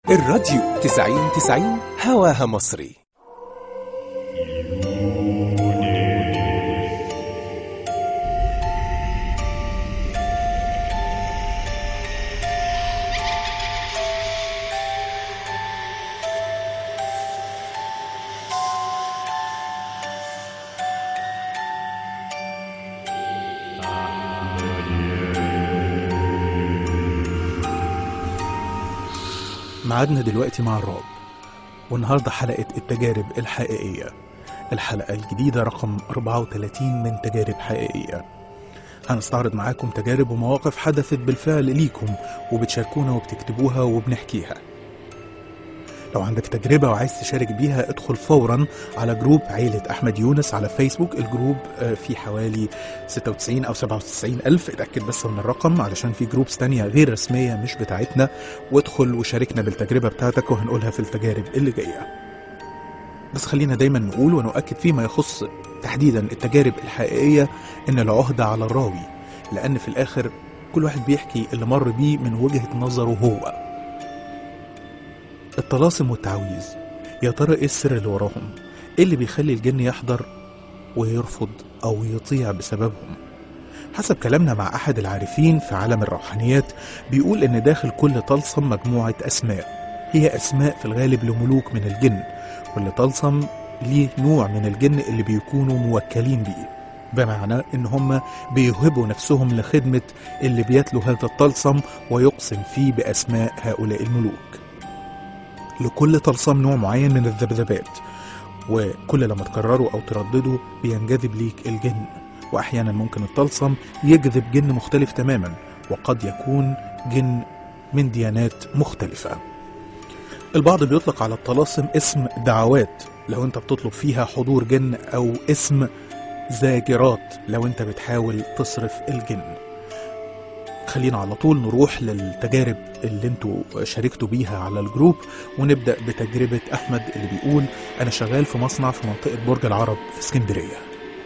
الراديو 90 هواها مصري. معادنا دلوقتي مع الرعب، والنهاردة حلقة التجارب الحقيقية، الحلقة الجديدة رقم 34 من تجارب حقيقية. هنستعرض معاكم تجارب ومواقف حدثت بالفعل ليكم، وبتشاركونا وبتكتبوها وبنحكيها. لو عندك تجربة وعايز تشارك بيها ادخل فورا على جروب عيلة أحمد يونس على فيسبوك. الجروب فيه حوالي 96 أو 97 ألف، اتأكد بس من الرقم علشان في جروبس تانية غير رسمية مش بتاعتنا. وادخل وشاركنا بالتجربة بتاعتك وهنقولها في التجارب اللي جاية. بس خلينا دايما نقول ونؤكد فيما يخص تحديدا التجارب الحقيقية إن العهدة على الراوي، لأن في الآخر كل واحد بيحكي اللي مر بيه من وجهة نظره هو. الطلاسم والتعويذ، يا ترى ايه السر اللي وراهم؟ ايه اللي بيخلي الجن يحضر ويرفض او يطيع بسببهم؟ حسب كلامنا مع احد العارفين في عالم الروحانيات، بيقول ان داخل كل طلسم مجموعة اسماء، هي اسماء في الغالب لملوك من الجن. كل طلسم ليه نوع من الجن اللي بيكونوا موكلين بيه، بمعنى ان هم بيهبوا نفسهم لخدمة اللي بيتلو هذا الطلسم ويقسم فيه باسماء هؤلاء الملوك. لكل طلسم نوع معين من الذبذبات، وكل لما تكرروا أو ترددوا بينجذب ليك الجن. وأحيانا ممكن الطلسم يجذب جن مختلف تماما، وقد يكون جن من ديانات مختلفة. البعض بيطلق على الطلاسم اسم دعوات لو انت بتطلب فيها حضور جن، أو اسم زاجرات لو انت بتحاول تصرف الجن. خلينا على طول نروح للتجارب اللي انتوا شاركتوا بيها على الجروب، ونبدأ بتجربة أحمد اللي بيقول: أنا شغال في مصنع في منطقة برج العرب في اسكندرية.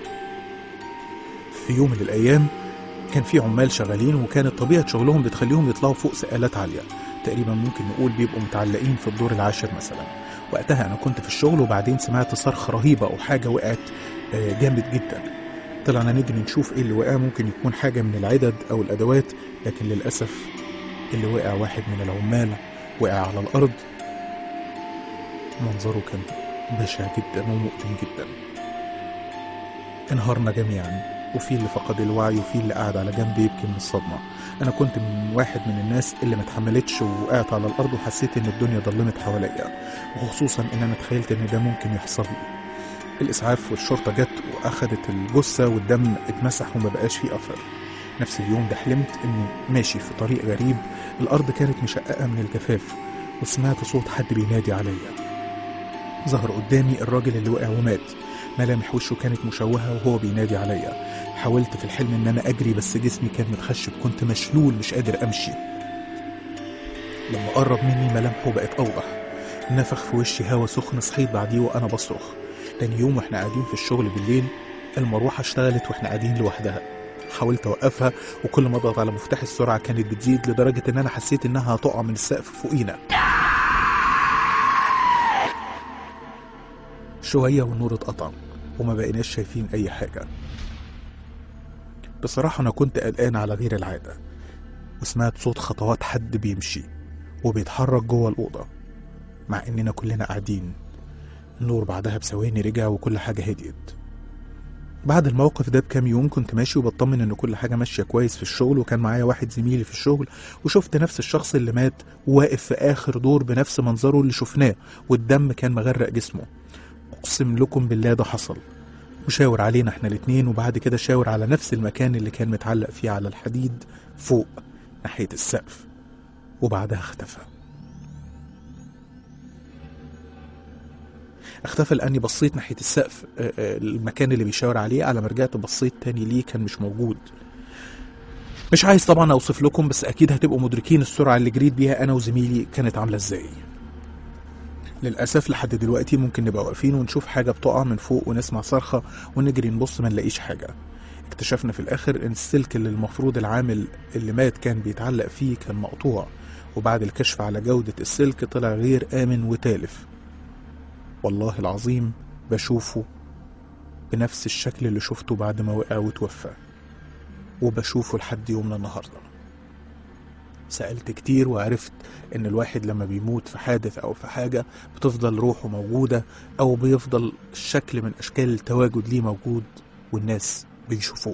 في يوم من الأيام كان في عمال شغالين، وكانت طبيعة شغلهم بتخليهم يطلعوا فوق سقالات عالية، تقريبا ممكن نقول بيبقوا متعلقين في الدور العاشر مثلا. وقتها أنا كنت في الشغل، وبعدين سمعت صرخة رهيبة أو حاجة وقعت جامد جدا. طلعنا نجري نشوف ايه اللي وقع، ممكن يكون حاجة من العدد او الادوات، لكن للأسف اللي وقع واحد من العمال وقع على الارض. منظره كان بشع جدا ومؤلم جدا. انهارنا جميعا، وفي اللي فقد الوعي وفي اللي قاعد على جنب يبكي من الصدمة. انا كنت من واحد من الناس اللي ما اتحملتش ووقعت على الارض، وحسيت ان الدنيا ضلمت حواليا، وخصوصا ان انا تخيلت ان ده ممكن يحصل لي. الإسعاف والشرطة جت وأخدت الجثة، والدم اتمسح وما بقاش فيه أثر. نفس اليوم ده حلمت إني ماشي في طريق غريب، الأرض كانت مشققة من الجفاف، وسمعت صوت حد بينادي عليا. ظهر قدامي الراجل اللي وقع ومات، ملامح وشه كانت مشوهة وهو بينادي عليا. حاولت في الحلم إن أنا أجري، بس جسمي كان متخشب، كنت مشلول مش قادر أمشي. لما قرب مني ملامحه بقت أوضح، نفخ في وشي هوا سخن. صحيت بعديه وأنا بصرخ. تاني يوم واحنا قاعدين في الشغل بالليل، المروحة اشتغلت واحنا قاعدين لوحدها. حاولت اوقفها، وكل ما اضغط على مفتاح السرعة كانت بتزيد، لدرجة ان انا حسيت انها هتقع من السقف فوقينا. شوية والنور اتقطع وما بقيناش شايفين اي حاجة. بصراحة انا كنت قلقان على غير العادة، وسمعت صوت خطوات حد بيمشي وبيتحرك جوه الأوضة مع اننا كلنا قاعدين. النور بعدها بثواني رجع وكل حاجة هديت. بعد الموقف ده بكام يوم كنت ماشي وبطمن ان كل حاجة ماشية كويس في الشغل، وكان معايا واحد زميلي في الشغل، وشفت نفس الشخص اللي مات واقف في اخر دور بنفس منظره اللي شفناه، والدم كان مغرق جسمه. اقسم لكم بالله ده حصل. وشاور علينا احنا الاتنين، وبعد كده شاور على نفس المكان اللي كان متعلق فيه على الحديد فوق ناحية السقف، وبعدها اختفى. اختفى لاني بصيت ناحية السقف، المكان اللي بيشاور عليه. على ما رجعت بصيت تاني ليه كان مش موجود. مش عايز طبعا اوصف لكم، بس اكيد هتبقوا مدركين السرعة اللي جريت بيها انا وزميلي كانت عاملة ازاي. للأسف لحد دلوقتي ممكن نبقى واقفين ونشوف حاجة بتقع من فوق ونسمع صرخة ونجري نبص ما نلاقيش حاجة. اكتشفنا في الآخر ان السلك اللي المفروض العامل اللي مات كان بيتعلق فيه كان مقطوع، وبعد الكشف على جودة السلك طلع غير آمن وتالف. والله العظيم بشوفه بنفس الشكل اللي شفته بعد ما وقع وتوفى، وبشوفه لحد يومنا النهاردة. سألت كتير وعرفت ان الواحد لما بيموت في حادث او في حاجة بتفضل روحه موجودة، او بيفضل شكل من اشكال التواجد ليه موجود والناس بيشوفوه.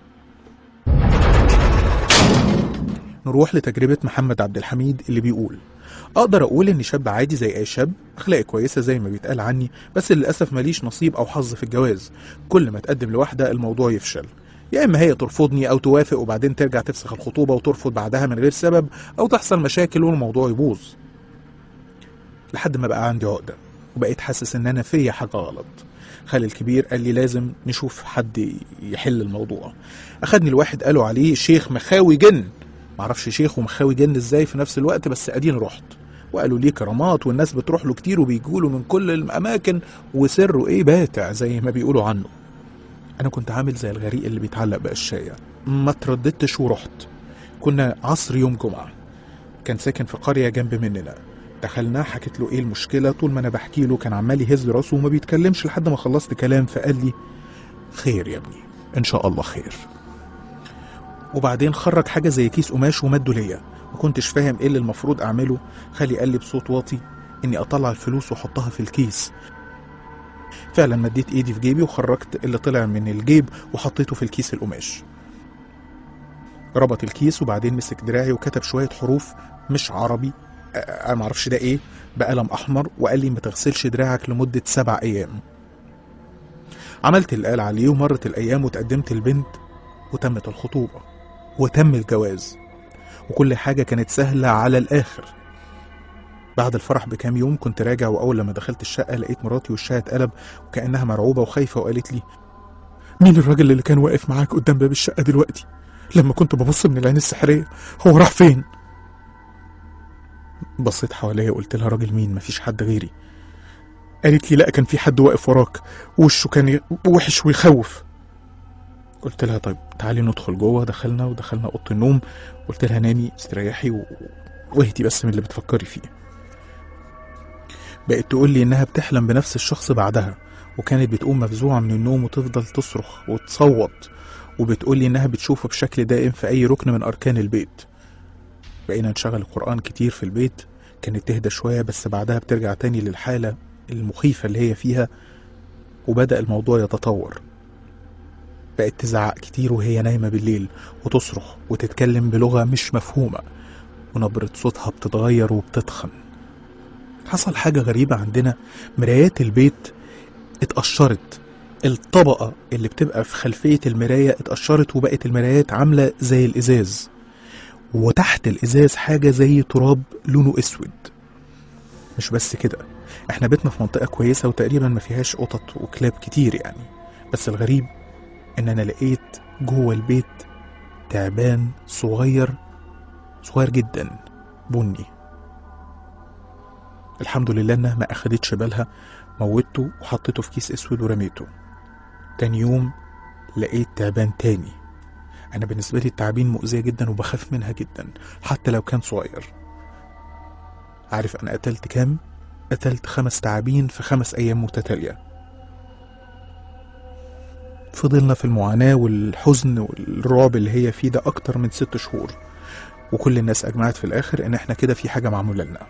نروح لتجربة محمد عبد الحميد اللي بيقول: اقدر اقول اني شاب عادي زي اي شاب، اخلاقي كويسة زي ما بيتقال عني، بس للأسف ماليش نصيب او حظ في الجواز. كل ما اتقدم لواحدة الموضوع يفشل، يا اما هي ترفضني او توافق وبعدين ترجع تفسخ الخطوبة وترفض بعدها من غير سبب، او تحصل مشاكل والموضوع يبوظ. لحد ما بقى عندي عقدة وبقيت حاسس ان انا فيا حاجة غلط. خالي الكبير قال لي لازم نشوف حد يحل الموضوع. اخدني الواحد قالوا عليه شيخ مخاوي جن، معرفش شيخ ومخاوي جن ازاي في نفس الوقت، بس ادين رحت وقالوا ليه كرامات والناس بتروح له كتير وبيجوله من كل الاماكن وسره ايه باتع زي ما بيقولوا عنه. انا كنت عامل زي الغريق اللي بيتعلق بقشاية، ما ترددتش ورحت. كنا عصر يوم جمعة، كان ساكن في قرية جنب مننا. دخلنا حكيت له ايه المشكلة، طول ما انا بحكي له كان عمال يهز راسه وما بيتكلمش لحد ما خلصت كلام، فقال لي خير يا ابني ان شاء الله خير. وبعدين خرج حاجة زي كيس قماش ومده ليا، ما كنتش فاهم ايه اللي المفروض اعمله. خالي قال لي بصوت واطي اني اطلع الفلوس واحطها في الكيس. فعلا مديت ايدي في جيبي وخرجت اللي طلع من الجيب وحطيته في الكيس القماش. ربط الكيس وبعدين مسك دراعي وكتب شوية حروف مش عربي، انا معرفش ده ايه، بقلم احمر، وقال لي ما تغسلش دراعك لمدة 7 ايام. عملت اللي قال عليه ومرت الايام وتقدمت البنت وتمت الخطوبة وتم الجواز، وكل حاجة كانت سهلة على الاخر. بعد الفرح بكام يوم كنت راجع، واول لما دخلت الشقة لقيت مراتي وشها اتقلب وكأنها مرعوبة وخايفة، وقالت لي مين الراجل اللي كان واقف معاك قدام باب الشقة دلوقتي لما كنت ببص من العين السحرية، هو راح فين؟ بصيت حواليا وقلت لها راجل مين؟ مفيش حد غيري. قالت لي لا كان في حد واقف وراك وشه كان وحش ويخوف. قلت لها طيب تعالي ندخل جوه. دخلنا اوضه النوم، قلت لها نامي استريحي واهدي بس من اللي بتفكري فيه. بقت تقول لي انها بتحلم بنفس الشخص بعدها، وكانت بتقوم مفزوعه من النوم وتفضل تصرخ وتصوت، وبتقول لي انها بتشوفه بشكل دائم في اي ركن من اركان البيت. بقينا نشغل القرآن كتير في البيت، كانت تهدى شوية بس بعدها بترجع تاني للحالة المخيفة اللي هي فيها، وبدأ الموضوع يتطور. بقت تزعق كتير وهي نايمة بالليل وتصرخ وتتكلم بلغة مش مفهومة، ونبرة صوتها بتتغير وبتتخن. حصل حاجة غريبة عندنا، مرايات البيت اتقشرت، الطبقة اللي بتبقى في خلفية المراية اتقشرت وبقت المرايات عاملة زي الإزاز، وتحت الإزاز حاجة زي تراب لونه أسود. مش بس كده، احنا بيتنا في منطقة كويسة وتقريبا ما فيهاش قطط وكلاب كتير يعني، بس الغريب ان انا لقيت جوه البيت تعبان صغير جدا بني. الحمد لله انها ما اخدتش بالها، موتته وحطيته في كيس اسود ورميته. تاني يوم لقيت تعبان تاني. انا بالنسبة لي التعابين مؤذية جدا وبخاف منها جدا حتى لو كان صغير. عارف انا قتلت كام؟ قتلت 5 تعابين في 5 ايام متتالية. فضلنا في المعاناة والحزن والرعب اللي هي فيه ده اكتر من 6 شهور، وكل الناس اجمعت في الاخر ان احنا كده في حاجة معمولة لنا.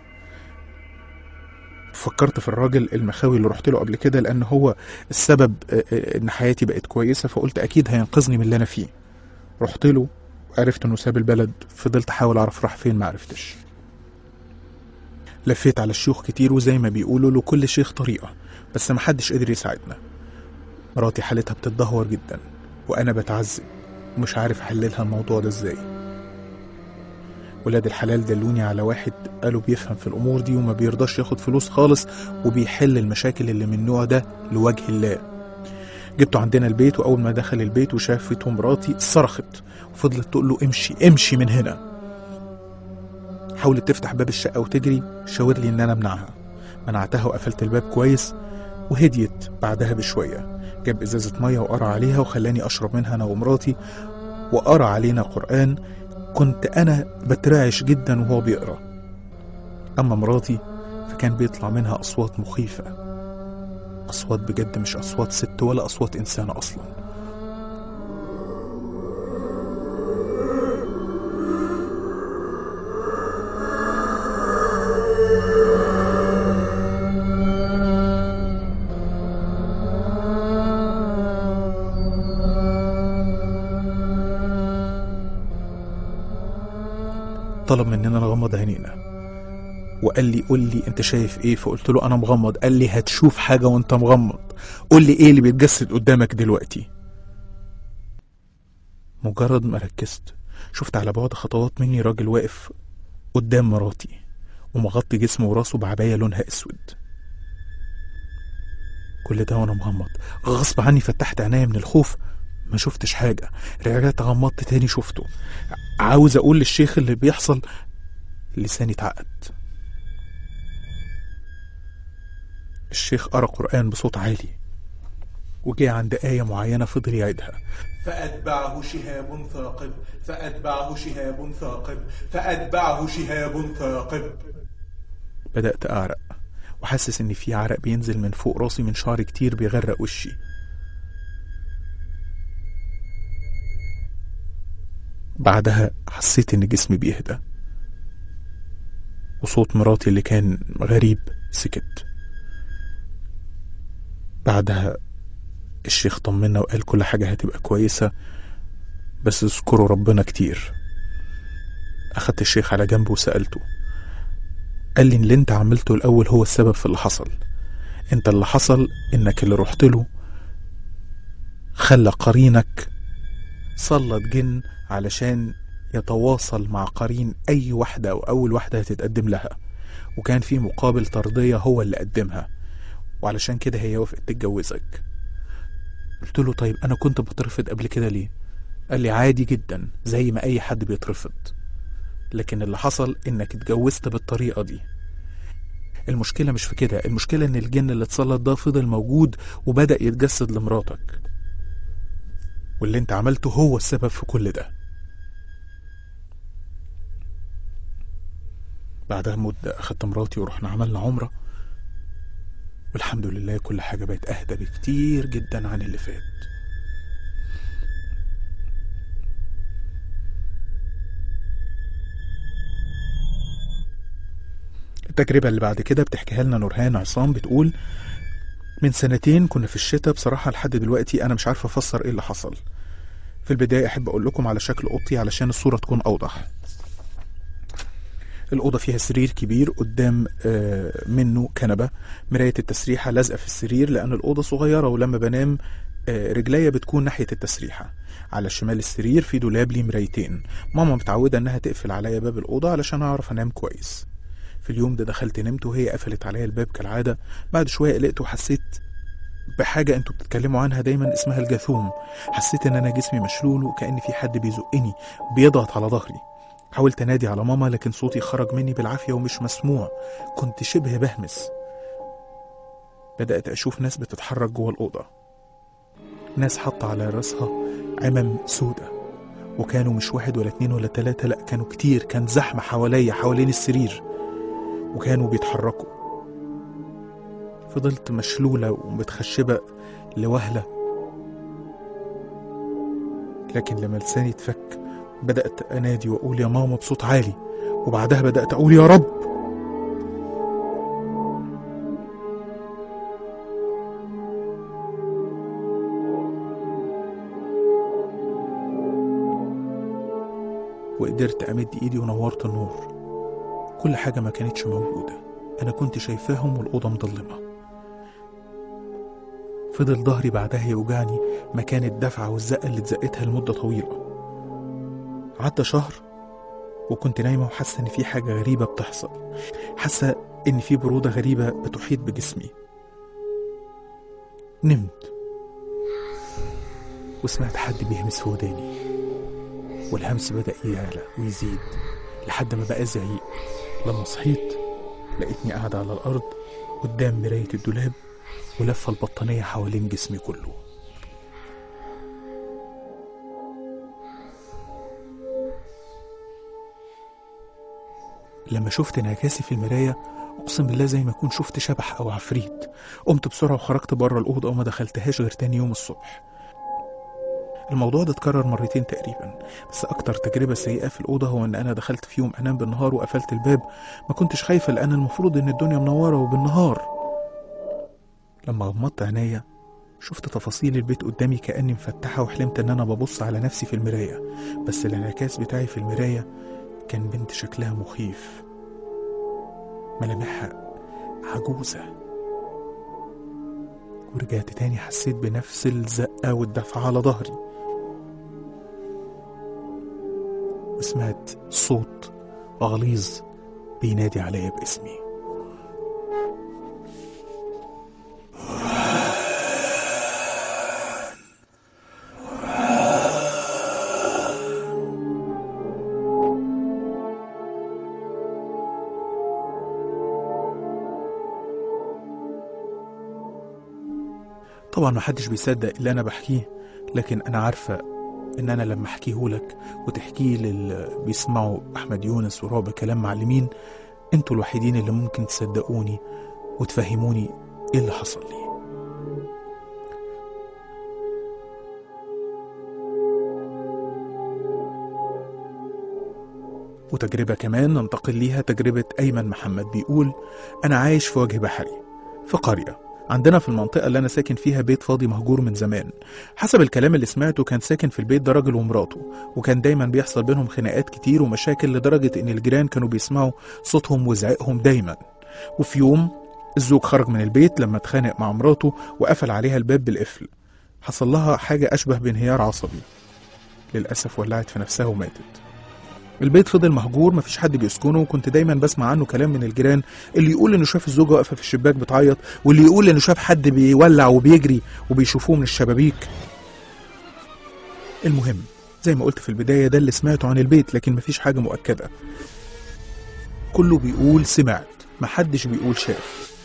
فكرت في الراجل المخاوي اللي رحت له قبل كده، لان هو السبب ان حياتي بقت كويسة، فقلت اكيد هينقذني من اللي انا فيه. رحت له وعرفت انه ساب البلد، فضلت احاول اعرف راح فين، معرفتش. لفيت على الشيوخ كتير، وزي ما بيقولوا له كل شيخ طريقة، بس محدش قدر يساعدنا. مراتي حالتها بتتدهور جدا وانا بتعذب ومش عارف احللها الموضوع ده ازاي. ولاد الحلال دلوني على واحد قالوا بيفهم في الامور دي وما بيرضاش ياخد فلوس خالص، وبيحل المشاكل اللي من النوع ده لوجه الله. جبته عندنا البيت، واول ما دخل البيت وشافته مراتي صرخت وفضلت تقول له امشي من هنا. حاولت تفتح باب الشقة وتجري، شاور لي ان انا امنعها. منعتها وقفلت الباب كويس وهديت. بعدها بشوية جاب ازازة مية وقرأ عليها وخلاني اشرب منها انا ومراتي، وقرأ علينا قرآن. كنت انا بترعش جدا وهو بيقرأ، أما مراتي فكان بيطلع منها أصوات مخيفة، أصوات بجد مش أصوات ست ولا أصوات إنسانة أصلا. طلب مننا نغمض عينينا وقال لي قول لي انت شايف ايه، فقلت له انا مغمض. قال لي هتشوف حاجة وانت مغمض، قول لي ايه اللي بيتجسد قدامك دلوقتي. مجرد ما ركزت شفت على بعد خطوات مني راجل واقف قدام مراتي ومغطي جسمه وراسه بعباية لونها اسود. كل ده وانا مغمض، غصب عني فتحت عينيا من الخوف، ما شفتش حاجة. رجعت غمضت تاني شفته. عاوز اقول للشيخ اللي بيحصل، لساني اتعقد. الشيخ قرأ قرآن بصوت عالي وجي عند آية معينة فضل يعيدها: فأتبعه شهاب ثاقب، فأتبعه شهاب ثاقب، فأتبعه شهاب ثاقب. بدأت أعرق وحاسس إن في عرق بينزل من فوق راسي من شعر كتير بيغرق وشي. بعدها حسيت إن جسمي بيهدى وصوت مراتي اللي كان غريب سكت. بعدها الشيخ طمنا وقال كل حاجة هتبقى كويسة بس اذكروا ربنا كتير. أخدت الشيخ على جنبه وسألته، قال لي اللي انت عملته الأول هو السبب في اللي حصل. انت اللي حصل انك اللي رحت له خلى قرينك سلط جن علشان يتواصل مع قرين أي واحدة أو أول واحدة هتتقدم لها، وكان في مقابل ترضية هو اللي قدمها، وعلشان كده هي وافقت تتجوزك. قلت له طيب أنا كنت بترفض قبل كده ليه؟ قال لي عادي جدا زي ما أي حد بيترفض، لكن اللي حصل إنك اتجوزت بالطريقة دي. المشكلة مش في كده، المشكلة إن الجن اللي اتسلط ده فضل موجود وبدأ يتجسد لمراتك، واللي انت عملته هو السبب في كل ده. بعدها مدة أخدت مراتي ورحنا عملنا عمرة، والحمد لله كل حاجة بقت أهدى بكتير جدا عن اللي فات. التجربة اللي بعد كده بتحكيها لنا نورهان عصام، بتقول من 2 كنا في الشتاء، بصراحة لحد دلوقتي أنا مش عارفة أفسر إيه اللي حصل. في البداية أحب أقول لكم على شكل أوضتي علشان الصورة تكون أوضح. الأوضة فيها سرير كبير، قدام منه كنبة، مراية التسريحة لازقة في السرير لأن الأوضة صغيرة، ولما بنام رجليا بتكون ناحية التسريحة. على شمال السرير في دولاب ليه مرايتين، ماما متعودة إنها تقفل عليا باب الأوضة علشان أعرف أنام كويس. في اليوم ده دخلت نمت وهي قفلت عليا الباب كالعادة. بعد شوية قلقت وحسيت بحاجة انتوا بتتكلموا عنها دايما اسمها الجاثوم. حسيت ان انا جسمي مشلول وكأن في حد بيزقني بيضغط على ظهري. حاولت انادي على ماما لكن صوتي خرج مني بالعافية ومش مسموع، كنت شبه بهمس. بدأت اشوف ناس بتتحرك جوه الأوضة، ناس حاطة على راسها عمم سودة، وكانوا مش 1 ولا 2 ولا 3، لا كانوا كتير، كان زحمة حوالين السرير وكانوا بيتحركوا. فضلت مشلولة ومتخشبة لوهلة، لكن لما لساني اتفك بدأت أنادي وأقول يا ماما بصوت عالي، وبعدها بدأت أقول يا رب. وقدرت أمد إيدي ونورت النور. كل حاجة ما كانتش موجودة، أنا كنت شايفاهم والأوضة مظلمة. فضل ظهري بعدها يوجعني مكان الدفعة والزقة اللي اتزقتها لمدة طويلة. عدى شهر وكنت نايمة وحاسة إن في حاجة غريبة بتحصل، حاسة إن في برودة غريبة بتحيط بجسمي. نمت وسمعت حد بيهمس في وداني، والهمس بدأ يعلى ويزيد لحد ما بقى زعيق. لما صحيت لقيتني قاعدة على الأرض قدام مراية الدولاب ولفة البطانية حوالين جسمي كله. لما شفت انعكاسي في المراية أقسم بالله زي ما أكون شفت شبح أو عفريت. قمت بسرعة وخرجت بره الأوضة وما دخلتهاش غير تاني يوم الصبح. الموضوع ده اتكرر مرتين تقريبا، بس أكتر تجربة سيئة في الأوضة هو إن أنا دخلت في يوم أنام بالنهار وقفلت الباب. ما كنتش خايفة لأن المفروض إن الدنيا منورة وبالنهار. لما غمضت عينيا شفت تفاصيل البيت قدامي كأني مفتحة، وحلمت إن أنا ببص على نفسي في المراية، بس الانعكاس بتاعي في المراية كان بنت شكلها مخيف، ملامحها عجوزة. ورجعت تاني حسيت بنفس الزقة والدفعة على ظهري، وسمعت صوت غليظ بينادي عليا باسمي. طبعا محدش بيصدق اللي أنا بحكيه، لكن أنا عارفة إن أنا لما أحكيهولك وتحكيه للي بيسمعوا أحمد يونس ورعب كلام معلمين، انتوا الوحيدين اللي ممكن تصدقوني وتفهموني إيه اللي حصل لي. وتجربة كمان ننتقل ليها، تجربة أيمن محمد. بيقول: أنا عايش في وجه بحري في قرية عندنا في المنطقة اللي أنا ساكن فيها، بيت فاضي مهجور من زمان. حسب الكلام اللي سمعته كان ساكن في البيت ده راجل ومراته، وكان دايما بيحصل بينهم خناقات كتير ومشاكل لدرجة إن الجيران كانوا بيسمعوا صوتهم وزعقهم دايما. وفي يوم الزوج خرج من البيت لما اتخانق مع مراته وقفل عليها الباب بالقفل. حصل لها حاجة أشبه بانهيار عصبي، للأسف ولعت في نفسها وماتت. البيت فضل مهجور، مفيش حد بيسكنه، وكنت دايما بسمع عنه كلام من الجيران، اللي يقول انه شاف الزوجة واقفة في الشباك بتعيط، واللي يقول انه شاف حد بيولع وبيجري وبيشوفوه من الشبابيك. المهم زي ما قلت في البداية ده اللي سمعته عن البيت، لكن مفيش حاجة مؤكدة. كله بيقول سمعت، محدش بيقول شاف.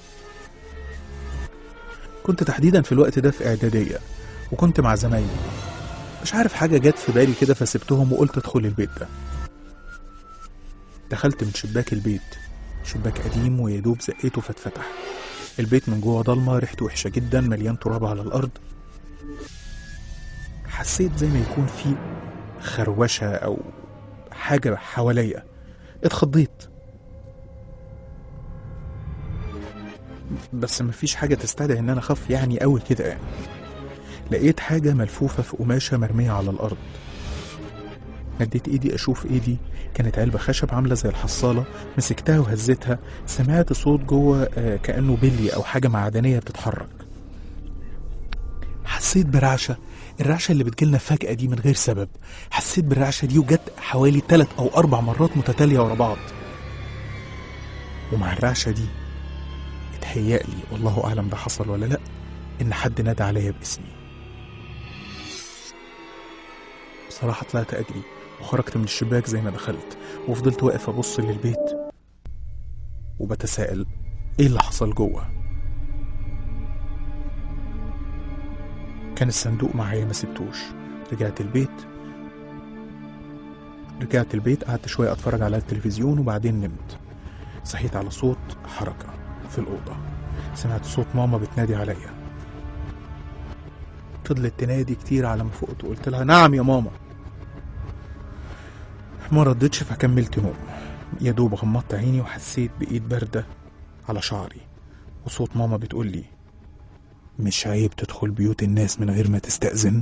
كنت تحديدا في الوقت ده في إعدادية، وكنت مع زمايلي. مش عارف حاجة جت في بالي كده فسبتهم وقلت ادخل البيت ده. دخلت من شباك البيت، شباك قديم ويدوب زقيته فاتفتح. البيت من جوه ضلمة، ريحته وحشة جدا، مليان تراب على الأرض. حسيت زي ما يكون في خروشة أو حاجة حواليا. اتخضيت، بس مفيش حاجة تستدعي ان انا اخاف يعني قوي كده يعني. لقيت حاجة ملفوفة في قماشة مرمية على الأرض. مديت ايدي اشوف ايدي، كانت علبة خشب عاملة زي الحصالة. مسكتها وهزتها، سمعت صوت جوه كأنه بلي او حاجة معدنية بتتحرك. حسيت برعشة، الرعشة اللي بتجيلنا فجأة دي من غير سبب. حسيت بالرعشة دي وجت حوالي 3 أو 4 مرات متتالية ورا بعض. ومع الرعشة دي اتهيألي، والله أعلم ده حصل ولا لأ، إن حد نادى عليا باسمي. بصراحة طلعت أجري وخرجت من الشباك زي ما دخلت، وفضلت واقف أبص للبيت وبتساءل إيه اللي حصل جوه. كان الصندوق معايا ما سبتوش. رجعت البيت قعدت شوية أتفرج على التلفزيون وبعدين نمت. صحيت على صوت حركة في الأوضة. سمعت صوت ماما بتنادي عليا. فضلت تنادي كتير على ما فقت وقلت لها نعم يا ماما. ما ردتش فكملت نوم. يا دوب غمضت عيني وحسيت بإيد باردة على شعري، وصوت ماما بتقول لي مش عيب تدخل بيوت الناس من غير ما تستأذن.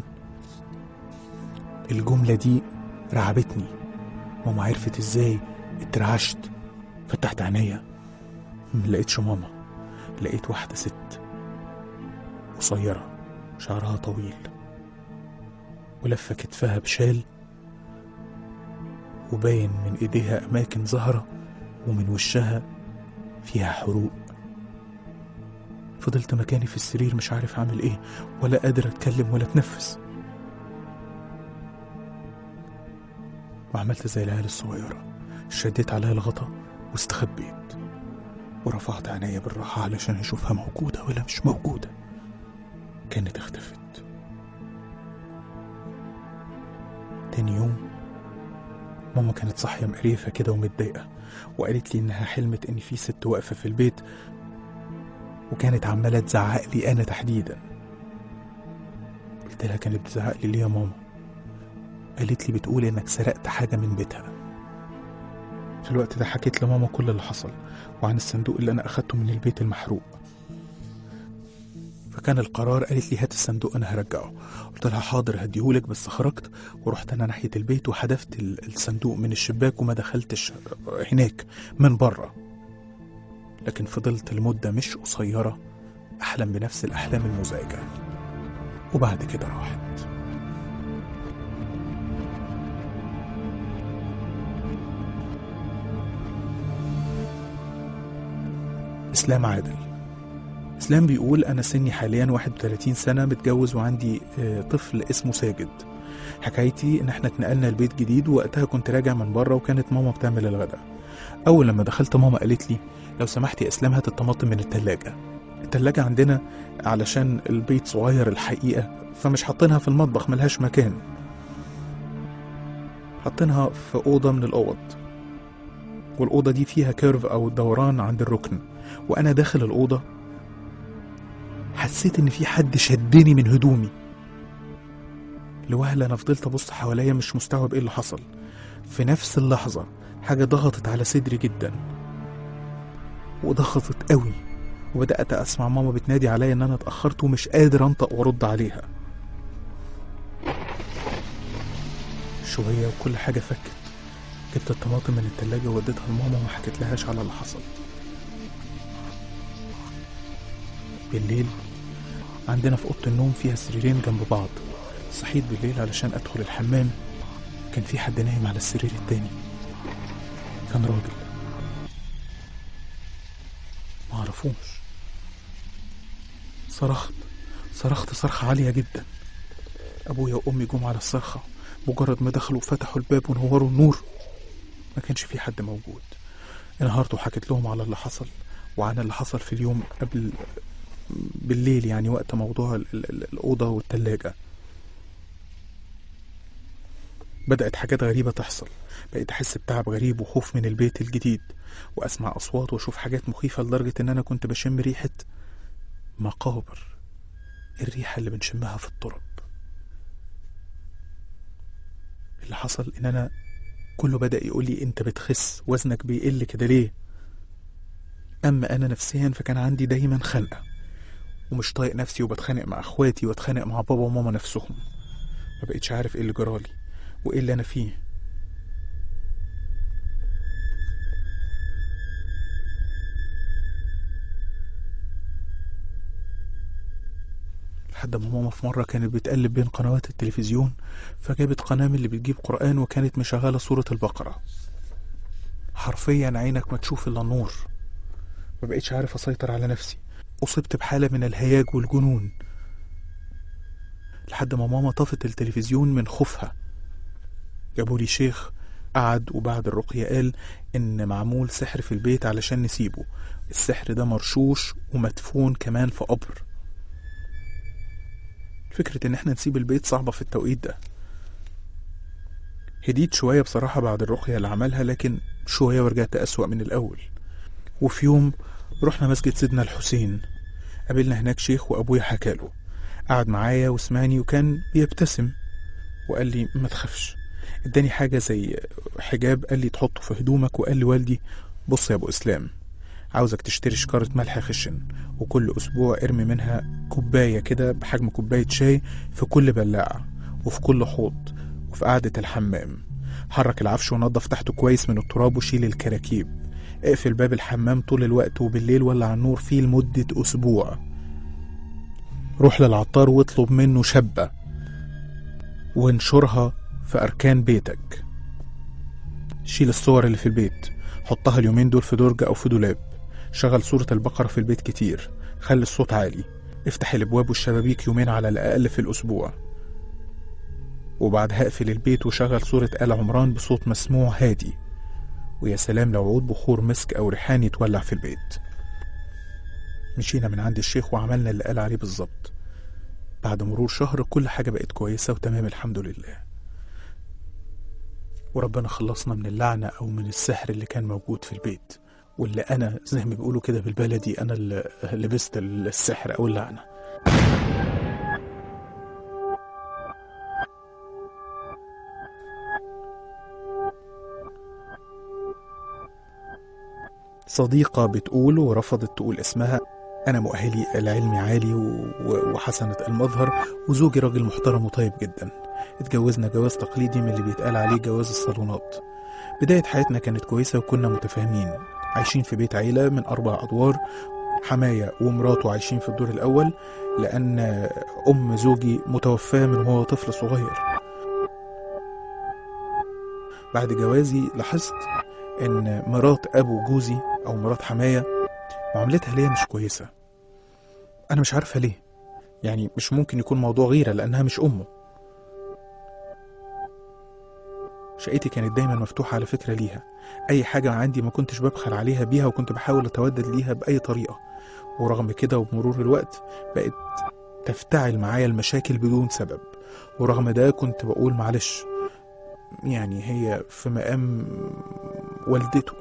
الجملة دي رعبتني. ماما عرفت ازاي؟ اترعشت، فتحت عينيا ملقيتش ماما، لقيت واحدة ست قصيرة شعرها طويل ولفة كتفها بشال، وباين من ايديها اماكن زهرة، ومن وشها فيها حروق. فضلت مكاني في السرير مش عارف اعمل ايه، ولا قادر اتكلم ولا اتنفس، وعملت زي العيال الصغيرة، شديت عليها الغطا واستخبيت، ورفعت عينيا بالراحة علشان اشوفها موجودة ولا مش موجودة. كانت اختفت. تاني يوم ماما كانت صاحية مقريفة كده ومتضايقة، وقالت لي إنها حلمت إن في ست واقفة في البيت وكانت عمالة تزعق لي أنا تحديدا. قلت لها كانت بتزعق لي ليه يا ماما؟ قالت لي بتقول إنك سرقت حاجة من بيتها. في الوقت ده حكيت لماما كل اللي حصل وعن الصندوق اللي أنا أخدته من البيت المحروق. فكان القرار، قالت لي هات الصندوق أنا هرجعه. قلت لها حاضر هديهولك، بس خرجت ورحت أنا ناحية البيت وحدفت الصندوق من الشباك وما دخلتش هناك من بره. لكن فضلت لمدة مش قصيرة أحلم بنفس الأحلام المزعجة، وبعد كده راحت. إسلام عادل. إسلام بيقول أنا سني حاليا 31 سنة، متجوز وعندي طفل اسمه ساجد. حكايتي إن احنا اتنقلنا البيت جديد، ووقتها كنت راجع من بره وكانت ماما بتعمل الغداء. أول لما دخلت ماما قالت لي لو سمحت يا إسلام هات الطماطم من التلاجة. التلاجة عندنا علشان البيت صغير الحقيقة فمش حاطينها في المطبخ، ملهاش مكان، حاطينها في أوضة من الأوض، والأوضة دي فيها كيرف أو دوران عند الركن. وأنا داخل الأوضة حسيت إن في حد شدني من هدومي. لوهلة أنا فضلت أبص حواليا مش مستوعب إيه اللي حصل. في نفس اللحظة حاجة ضغطت على صدري جدا وضغطت قوي، وبدأت أسمع ماما بتنادي عليا إن أنا اتأخرت ومش قادر أنطق وأرد عليها. شوية وكل حاجة فكت. جبت الطماطم من التلاجة ووديتها لماما وما حكيت لهاش على اللي حصل. بالليل عندنا في أوضة النوم فيها سريرين جنب بعض. صحيت بالليل علشان أدخل الحمام، كان في حد نايم على السرير التاني، كان راجل معرفوش. صرخت صرخة عالية جدا. أبويا وأمي جم على الصرخة، مجرد ما دخلوا فتحوا الباب ونوروا النور ما كانش في حد موجود. انهارت وحكيت لهم على اللي حصل وعن اللي حصل في اليوم قبل بالليل، يعني وقت موضوع الأوضة والتلاجة. بدأت حاجات غريبة تحصل، بقيت أحس بتعب غريب وخوف من البيت الجديد، وأسمع أصوات وأشوف حاجات مخيفة لدرجة إن أنا كنت بشم ريحة مقابر، الريحة اللي بنشمها في التراب. اللي حصل إن أنا كله بدأ يقولي أنت بتخس، وزنك بيقل كده ليه؟ أما أنا نفسيا فكان عندي دايما خنقة ومش طايق نفسي، وبتخانق مع أخواتي واتخانق مع بابا وماما نفسهم. ما بقيتش عارف إيه اللي جرالي وإيه اللي أنا فيه. لحد ما ماما في مرة كانت بتقلب بين قنوات التلفزيون، فجابت قناة من اللي بتجيب قرآن وكانت مشغلة سورة البقرة. حرفيا عينك ما تشوف إلا النور. ما بقيتش عارف أسيطر على نفسي، أصبت بحالة من الهياج والجنون. لحد ما ماما طفت التلفزيون من خوفها. جابولي شيخ قعد وبعد الرقية قال إن معمول سحر في البيت علشان نسيبه. السحر ده مرشوش ومدفون كمان في قبر. فكرة إن احنا نسيب البيت صعبة في التوقيت ده. هديت شوية بصراحة بعد الرقية اللي عملها، لكن شوية ورجعت أسوأ من الأول. وفي يوم رحنا مسجد سيدنا الحسين، قابلنا هناك شيخ وأبويا حكاله. قعد معايا وسمعني وكان بيبتسم وقال لي ما تخافش. اداني حاجة زي حجاب قال لي تحطه في هدومك، وقال لي والدي بص يا أبو إسلام، عاوزك تشتري شكارة ملح خشن، وكل أسبوع ارمي منها كوباية كده بحجم كوباية شاي في كل بلاعة وفي كل حوض وفي قعدة الحمام. حرك العفش ونظف تحته كويس من التراب وشيل الكراكيب. اقفل باب الحمام طول الوقت، وبالليل ولع النور فيه لمدة أسبوع. روح للعطار واطلب منه شبة وانشرها في أركان بيتك. شيل الصور اللي في البيت، حطها اليومين دول في درج أو في دولاب. شغل سورة البقرة في البيت كتير، خلي الصوت عالي. افتح الابواب والشبابيك يومين على الأقل في الأسبوع. وبعدها اقفل البيت وشغل سورة آل عمران بصوت مسموع هادي. ويا سلام لو عود بخور مسك أو ريحان يتولع في البيت. مشينا من عند الشيخ وعملنا اللي قال عليه بالظبط. بعد مرور شهر كل حاجة بقت كويسة وتمام الحمد لله. وربنا خلصنا من اللعنة أو من السحر اللي كان موجود في البيت، واللي أنا زي ما بيقولوا كده بالبلدي أنا اللي لبست السحر أو اللعنة. صديقة بتقول ورفضت تقول اسمها: أنا مؤهلي العلمي عالي وحسنة المظهر، وزوجي راجل محترم وطيب جدا. اتجوزنا جواز تقليدي من اللي بيتقال عليه جواز الصالونات. بداية حياتنا كانت كويسة وكنا متفاهمين، عايشين في بيت عيلة من 4 أدوار. حماية ومراته عايشين في الدور الأول لأن أم زوجي متوفاة من وهو طفل صغير. بعد جوازي لاحظت إن مرات أبو جوزي أو مرات حماية معاملتها ليا مش كويسة. أنا مش عارفة ليه، يعني مش ممكن يكون موضوع غيرة لأنها مش أمه. شقتي كانت دايما مفتوحة على فكرة ليها، أي حاجة عندي ما كنتش ببخل عليها بيها، وكنت بحاول أتودد ليها بأي طريقة. ورغم كده وبمرور الوقت بقت تفتعل معايا المشاكل بدون سبب، ورغم ده كنت بقول معلش، يعني هي في مقام والدته.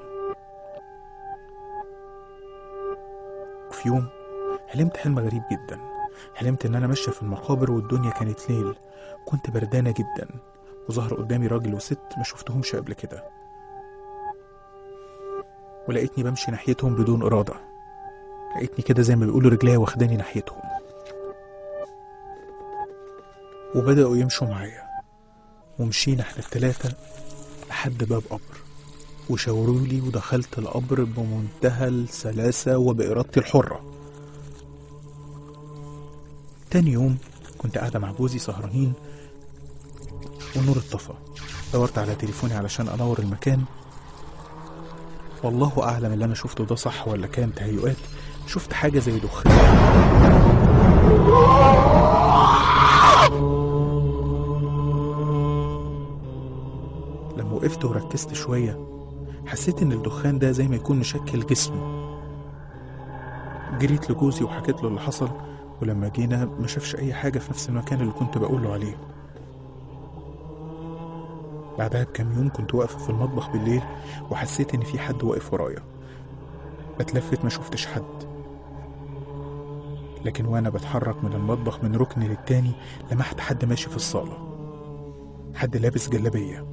وفي يوم حلمت حلم غريب جدا. حلمت ان انا ماشية في المقابر والدنيا كانت ليل، كنت بردانة جدا، وظهر قدامي راجل وست ما شفتهمش قبل كده، ولقيتني بمشي ناحيتهم بدون إرادة. لقيتني كده زي ما بيقولوا رجليا واخداني ناحيتهم، وبدأوا يمشوا معايا، ومشينا احنا ال3 لحد باب قبر، وشاورولي ودخلت القبر بمنتهى السلاسة وبإرادتي الحرة. تاني يوم كنت قاعدة مع جوزي سهرانين والنور اتطفى. دورت على تليفوني علشان أنور المكان، والله أعلم اللي أنا شفته ده صح ولا كان تهيؤات. شفت حاجة زي دخان، لما وقفت وركزت شوية حسيت إن الدخان ده زي ما يكون مشكل جسمه. جريت لجوزي وحكيت له اللي حصل، ولما جينا ما شافش أي حاجة في نفس المكان اللي كنت بقوله عليه. بعدها بكام يوم كنت واقفة في المطبخ بالليل وحسيت إن في حد واقف ورايا. بتلفت ما شفتش حد، لكن وأنا بتحرك من المطبخ من ركن للتاني لمحت حد ماشي في الصالة، حد لابس جلابية.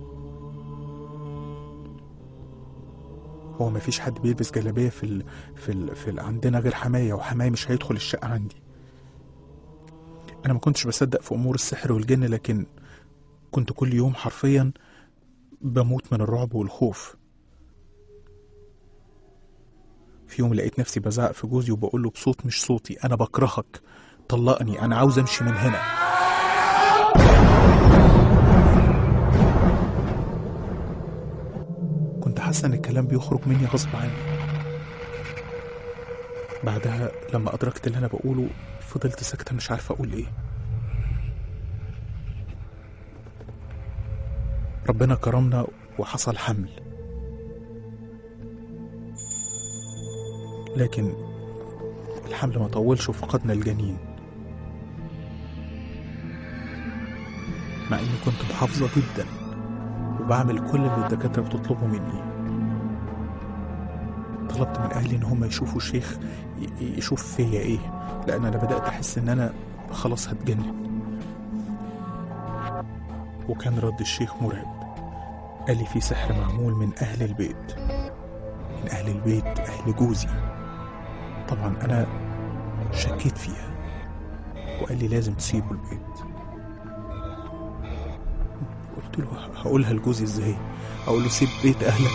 هو مفيش حد بيلبس جلابية عندنا غير حماية، وحماية مش هيدخل الشقة عندي. أنا ما كنتش بصدق في أمور السحر والجن، لكن كنت كل يوم حرفيا بموت من الرعب والخوف. في يوم لقيت نفسي بزعق في جوزي وبقول له بصوت مش صوتي: أنا بكرهك، طلقني، أنا عاوز أمشي من هنا. كنت حاسة إن الكلام بيخرج مني غصب عني. بعدها لما أدركت اللي أنا بقوله فضلت ساكتة مش عارفة أقول إيه. ربنا كرمنا وحصل حمل، لكن الحمل ما طولش وفقدنا الجنين، مع إني كنت محافظة جدا وبعمل كل اللي الدكاترة بتطلبه مني. طلبت من أهلي إن هم يشوفوا الشيخ يشوف فيا إيه، لأن أنا بدأت أحس إن أنا خلاص هتجنن. وكان رد الشيخ مرعب، قال لي في سحر معمول من أهل البيت، من أهل البيت أهل جوزي. طبعا أنا شكيت فيها، وقال لي لازم تسيبوا البيت. قلت له هقولها لجوزي إزاي؟ أقول له سيب بيت أهلك؟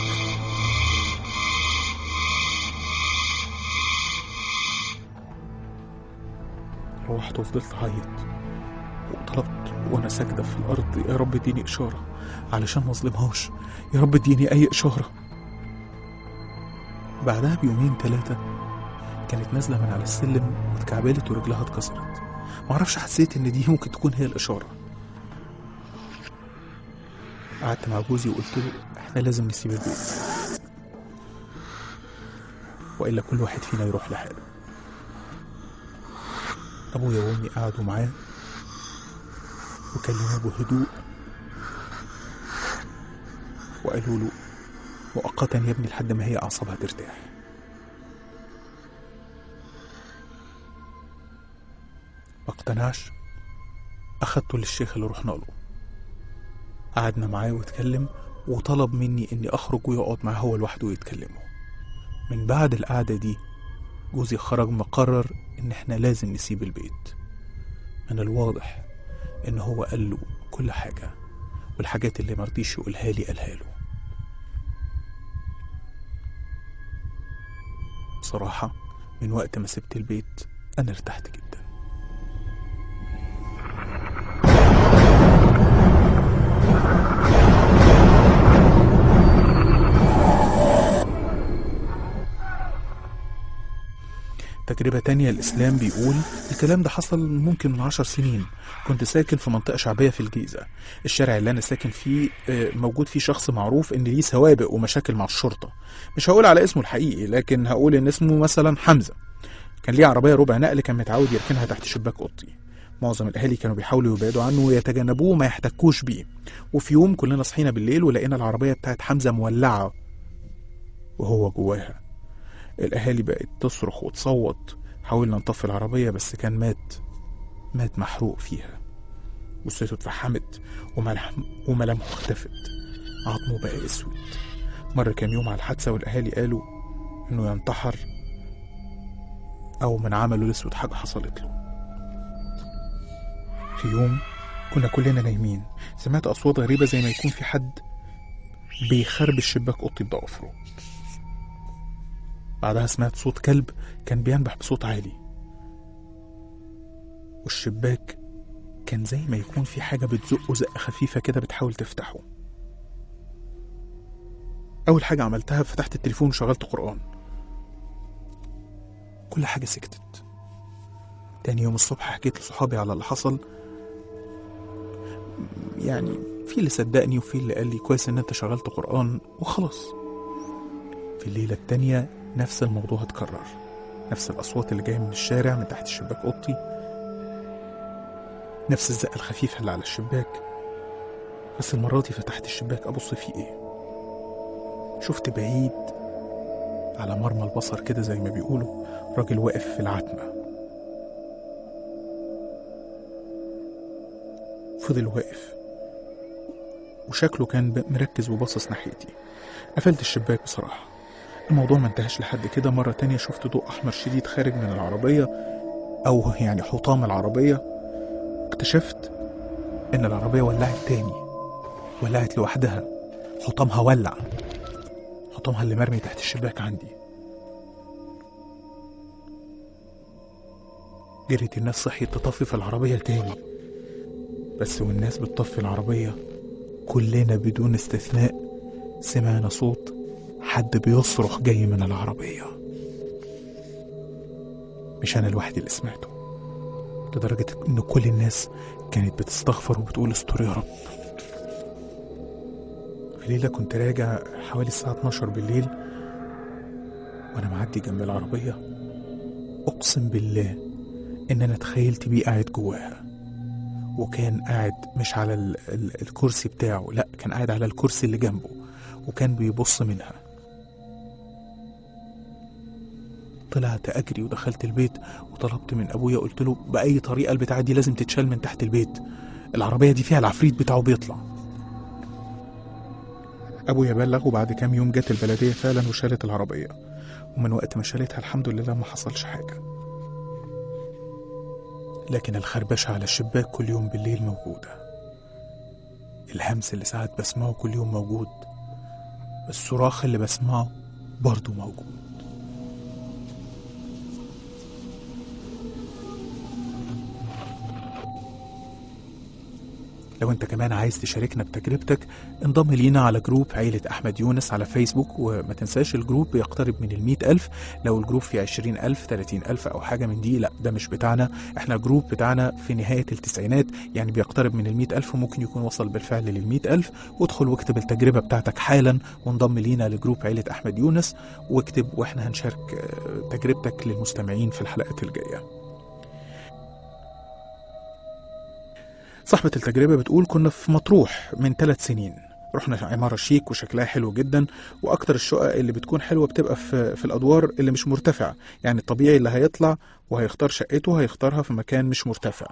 روحت وفضلت أعيط وطلبت وأنا ساجدة في الأرض: يا رب اديني إشارة علشان ما أظلمهاش، يا رب اديني أي إشارة. بعدها بيومين 3 كانت نازلة من على السلم واتكعبلت ورجلها اتكسرت. معرفش، حسيت إن دي ممكن تكون هي الإشارة. قعدت مع جوزي وقلت له إحنا لازم نسيب البيت، وإلا كل واحد فينا يروح لحاله. أبويا وأمي قعدوا معاه وكلموه بهدوء وقالوا له مؤقتا يا ابني لحد ما هي أعصابها ترتاح. ما اقتنعش، أخدته للشيخ اللي رحنا له، قعدنا معاه واتكلم وطلب مني إني أخرج ويقعد معاه هو لوحده ويتكلموا. من بعد القعدة دي جوزي خرج مقرر إن إحنا لازم نسيب البيت. من الواضح إن هو قال له كل حاجة، والحاجات اللي مرضيش يقولها لي قالها له. بصراحة من وقت ما سبت البيت أنا ارتحت جدا. تجربة تانية الإسلام بيقول الكلام ده حصل ممكن من 10 سنين. كنت ساكن في منطقة شعبية في الجيزة. الشارع اللي أنا ساكن فيه موجود فيه شخص معروف إن ليه سوابق ومشاكل مع الشرطة. مش هقول على اسمه الحقيقي، لكن هقول إن اسمه مثلا حمزة. كان ليه عربية ربع نقل كان متعود يركنها تحت شباك أوضتي. معظم الأهالي كانوا بيحاولوا يبعدوا عنه ويتجنبوه وما يحتكوش بيه. وفي يوم كلنا صحينا بالليل ولقينا العربية بتاعت حمزة مولعة وهو جواها. الأهالي بقت تصرخ وتصوت. حاولنا نطفي العربية بس كان مات محروق فيها. جثته اتفحمت وملامحه اختفت، عظمه بقى اسود. مر كام يوم على الحادثة والأهالي قالوا إنه ينتحر أو من عمله الأسود حاجة حصلت له. في يوم كنا كلنا نايمين، سمعت أصوات غريبة زي ما يكون في حد بيخربش شباك أوضتي بضوافره. بعدها سمعت صوت كلب كان بينبح بصوت عالي، والشباك كان زي ما يكون في حاجة بتزقه زقة خفيفة كده بتحاول تفتحه. أول حاجة عملتها فتحت التليفون وشغلت قرآن. كل حاجة سكتت. تاني يوم الصبح حكيت لصحابي على اللي حصل. يعني في اللي صدقني وفي اللي قال لي كويس ان انت شغلت قرآن وخلاص. في الليلة التانية نفس الموضوع اتكرر، نفس الأصوات اللي جاية من الشارع من تحت الشباك أوضتي، نفس الزقة الخفيفة اللي على الشباك. بس المرة دي فتحت الشباك أبص فيه إيه. شفت بعيد على مرمى البصر كده زي ما بيقولوا راجل واقف في العتمة. فضل واقف وشكله كان مركز وباصص ناحيتي. قفلت الشباك بصراحة. الموضوع ما انتهاش لحد كده. مرة تانية شفت ضوء أحمر شديد خارج من العربية، أو يعني حطام العربية. اكتشفت إن العربية ولعت تاني، ولعت لوحدها. حطامها ولع، حطامها اللي مرمي تحت الشباك عندي. جريت الناس صحيت تطفي في العربية تاني، بس والناس بتطفي العربية كلنا بدون استثناء سمعنا صوت حد بيصرخ جاي من العربية. مش أنا الوحيد اللي سمعته، لدرجة إن كل الناس كانت بتستغفر وبتقول استر يا رب. في ليلة كنت راجع حوالي الساعة 12 بالليل وأنا معدي جنب العربية، أقسم بالله إن أنا تخيلت بيه قاعد جواها. وكان قاعد مش على الكرسي بتاعه، لأ كان قاعد على الكرسي اللي جنبه وكان بيبص منها. طلعت أجري ودخلت البيت وطلبت من أبويا، قلت له بأي طريقة البتاعة دي لازم تتشال من تحت البيت، العربية دي فيها العفريت بتاعه بيطلع. أبويا بلغ، وبعد كام يوم جت البلدية فعلا وشالت العربية، ومن وقت ما شالتها الحمد لله ما حصلش حاجة. لكن الخربشة على الشباك كل يوم بالليل موجودة، الهمس اللي ساعات بسمعه كل يوم موجود، الصراخ اللي بسمعه برضو موجود. لو انت كمان عايز تشاركنا بتجربتك انضم لينا على جروب عيلة أحمد يونس على فيسبوك، وما تنساش الجروب بيقترب من 100,000. لو الجروب فيه 20,000 30,000 أو حاجة من دي، لا ده مش بتاعنا، احنا الجروب بتاعنا في نهاية التسعينات، يعني بيقترب من 100,000 وممكن يكون وصل بالفعل 100,000. وادخل واكتب التجربة بتاعتك حالا وانضم لينا لجروب عيلة أحمد يونس واكتب، واحنا هنشارك تجربتك للمستمعين في الحلقات الجاية. صاحبة التجربة بتقول كنا في مطروح من 3 سنين، رحنا عمارة شيك وشكلها حلو جدا، وأكتر الشقق اللي بتكون حلوة بتبقى في الأدوار اللي مش مرتفعة، يعني الطبيعي اللي هيطلع وهيختار شقته هيختارها في مكان مش مرتفع.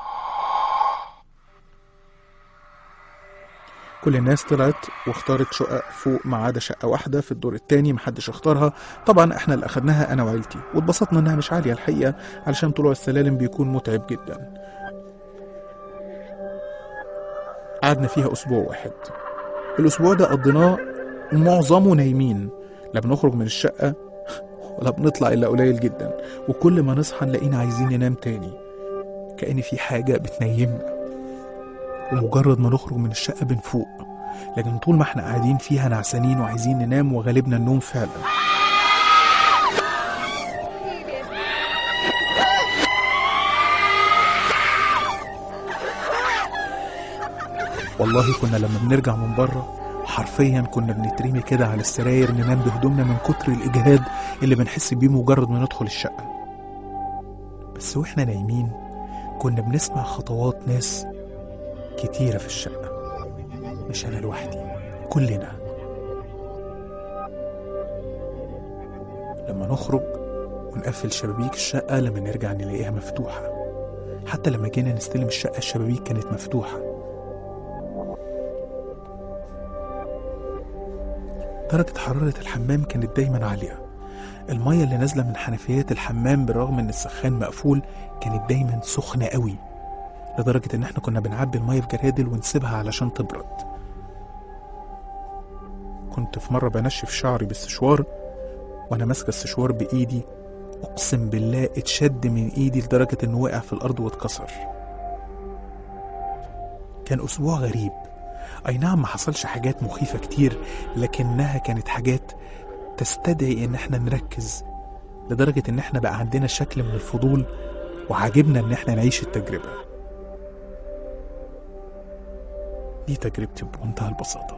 كل الناس طلعت واختارت شقق فوق ما عدا شقة واحدة في الدور التاني محدش اختارها. طبعا احنا اللي أخدناها أنا وعيلتي، واتبسطنا إنها مش عالية الحقيقة علشان طلوع السلالم بيكون متعب جدا. قعدنا فيها أسبوع واحد. الأسبوع ده قضيناه معظمه نايمين، لا بنخرج من الشقة ولا بنطلع إلا قليل جدا، وكل ما نصحى نلاقينا عايزين ننام تاني، كأن في حاجة بتنيمنا، ومجرد ما نخرج من الشقة بنفوق، لكن طول ما احنا قاعدين فيها نعسانين وعايزين ننام، وغالبنا النوم فعلا. والله كنا لما بنرجع من بره حرفيا كنا بنترمي كده على السراير ننام بهدومنا من كتر الإجهاد اللي بنحس بيه مجرد ما ندخل الشقة. بس واحنا نايمين كنا بنسمع خطوات ناس كتيرة في الشقة، مش أنا لوحدي، كلنا. لما نخرج ونقفل شبابيك الشقة لما نرجع نلاقيها مفتوحة، حتى لما جينا نستلم الشقة الشبابيك كانت مفتوحة. درجة حرارة الحمام كانت دايما عالية، المية اللي نازلة من حنفيات الحمام بالرغم ان السخان مقفول كانت دايما سخنة قوي، لدرجة ان احنا كنا بنعبي المية في جرادل ونسيبها علشان تبرد. كنت في مرة بنشف شعري بالسشوار وانا ماسكة السشوار بايدي، اقسم بالله اتشد من ايدي لدرجة انه وقع في الارض واتكسر. كان اسبوع غريب، اي نعم ما حصلش حاجات مخيفة كتير، لكنها كانت حاجات تستدعي ان احنا نركز، لدرجة ان احنا بقى عندنا شكل من الفضول وعاجبنا ان احنا نعيش التجربة دي. تجربتي بمنتهى البساطة.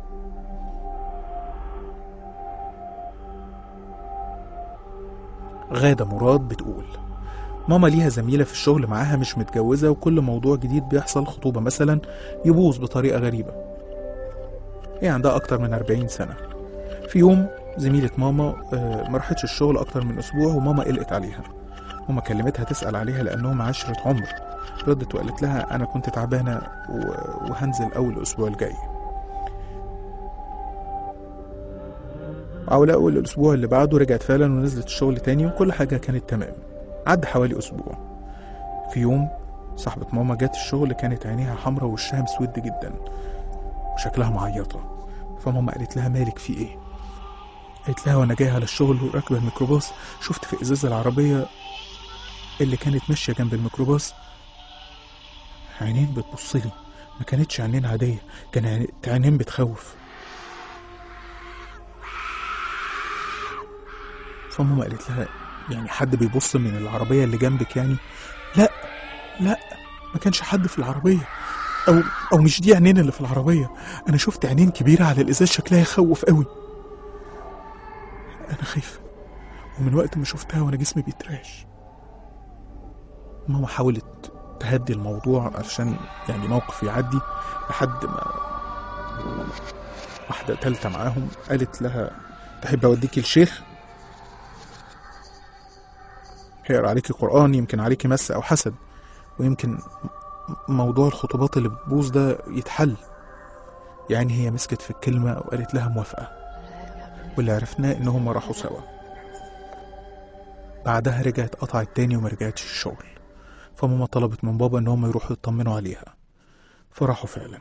غادة مراد بتقول ماما ليها زميلة في الشغل معاها مش متجوزة، وكل موضوع جديد بيحصل خطوبة مثلا يبوظ بطريقة غريبة. هي عندها أكتر من 40 سنة. في يوم زميلة ماما ما راحتش الشغل أكتر من أسبوع، وماما قلقت عليها. ماما كلمتها تسأل عليها لأنهم عشرة عمر. ردت وقالت لها أنا كنت تعبانة وهنزل أول أسبوع الجاي. على أول الأسبوع اللي بعده رجعت فعلا ونزلت الشغل تاني، وكل حاجة كانت تمام. عدى حوالي أسبوع. في يوم صاحبة ماما جات الشغل، كانت عينيها حمرا ووشها مسود جدا وشكلها معيطة. فماما قالت لها مالك في ايه؟ قالت لها وانا جايه على الشغل وراكبه الميكروباص شفت في ازاز العربيه اللي كانت ماشيه جنب الميكروباص عينين بتبصلي، ما كانتش عينين عاديه، كانت عينين بتخوف. فماما قالت لها يعني حد بيبص من العربيه اللي جنبك يعني؟ لا ما كانش حد في العربيه، او مش دي عينين اللي في العربيه، انا شفت عينين كبيره على الازاز شكلها يخوف قوي. انا خايفه، ومن وقت ما شفتها وانا جسمي بيترعش. ماما حاولت تهدي الموضوع علشان يعني موقف يعدي، لحد ما واحده تالته معاهم قالت لها تحب اوديكي الشيخ هيقرا عليكي قرآن، يمكن عليكي مس او حسد، ويمكن موضوع الخطوبات اللي بتبوظ ده يتحل. يعني هي مسكت في الكلمة وقالت لها موافقة، واللي عرفناه انهم راحوا سوا. بعدها رجعت قطعت تاني وما رجعتش الشغل. فماما طلبت من بابا انهم يروحوا يطمنوا عليها، فراحوا فعلا.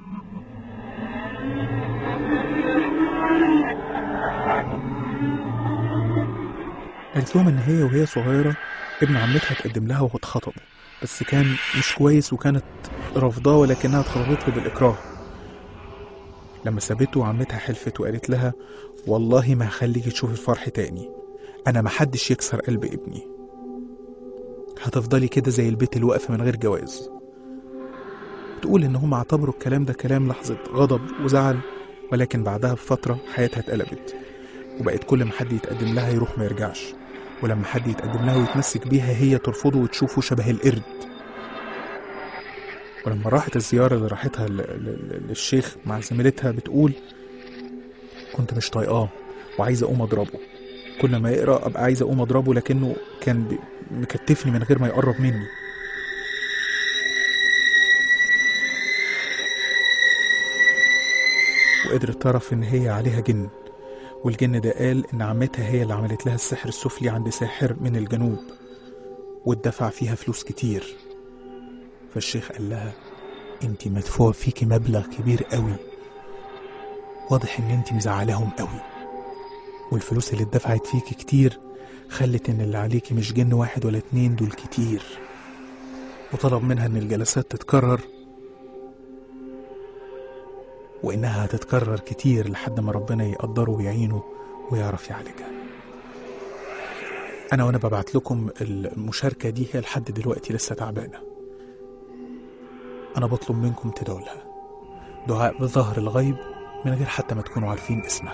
قالت لهم ان هي وهي صغيرة ابن عمتها تقدم لها واتخطب، بس كان مش كويس وكانت رافضاه، ولكنها اتخطبت له بالإكراه. لما سابته عمتها حلفت وقالت لها والله ما هخليكي تشوفي الفرح تاني، انا محدش يكسر قلب ابني، هتفضلي كده زي البيت الواقف من غير جواز. تقول انهم اعتبروا الكلام ده كلام لحظة غضب وزعل، ولكن بعدها بفترة حياتها اتقلبت، وبقت كل ما حد يتقدم لها يروح ما يرجعش، ولما حد يتقدم لها ويتمسك بيها هي ترفضه وتشوفه شبه القرد. ولما راحت الزيارة اللي راحتها للشيخ مع زميلتها بتقول كنت مش طايقاه وعايزة أقوم أضربه، كل ما يقرأ أبقى عايزة أقوم أضربه لكنه كان مكتفني من غير ما يقرب مني. وقدرت تعرف إن هي عليها جن، والجن ده قال إن عمتها هي اللي عملت لها السحر السفلي عند ساحر من الجنوب واتدفع فيها فلوس كتير. فالشيخ قال لها انتي مدفوع فيكي مبلغ كبير قوي، واضح ان انتي مزعلاهم قوي، والفلوس اللي اتدفعت فيكي كتير خلت ان اللي عليكي مش جن واحد ولا اتنين، دول كتير. وطلب منها ان الجلسات تتكرر، وانها هتتكرر كتير لحد ما ربنا يقدره ويعينه ويعرف يعالجها. انا وانا ببعت لكم المشاركة دي هي لحد دلوقتي لسه تعبانة. انا بطلب منكم تدعوا لها دعاء بظهر الغيب من غير حتى ما تكونوا عارفين اسمها.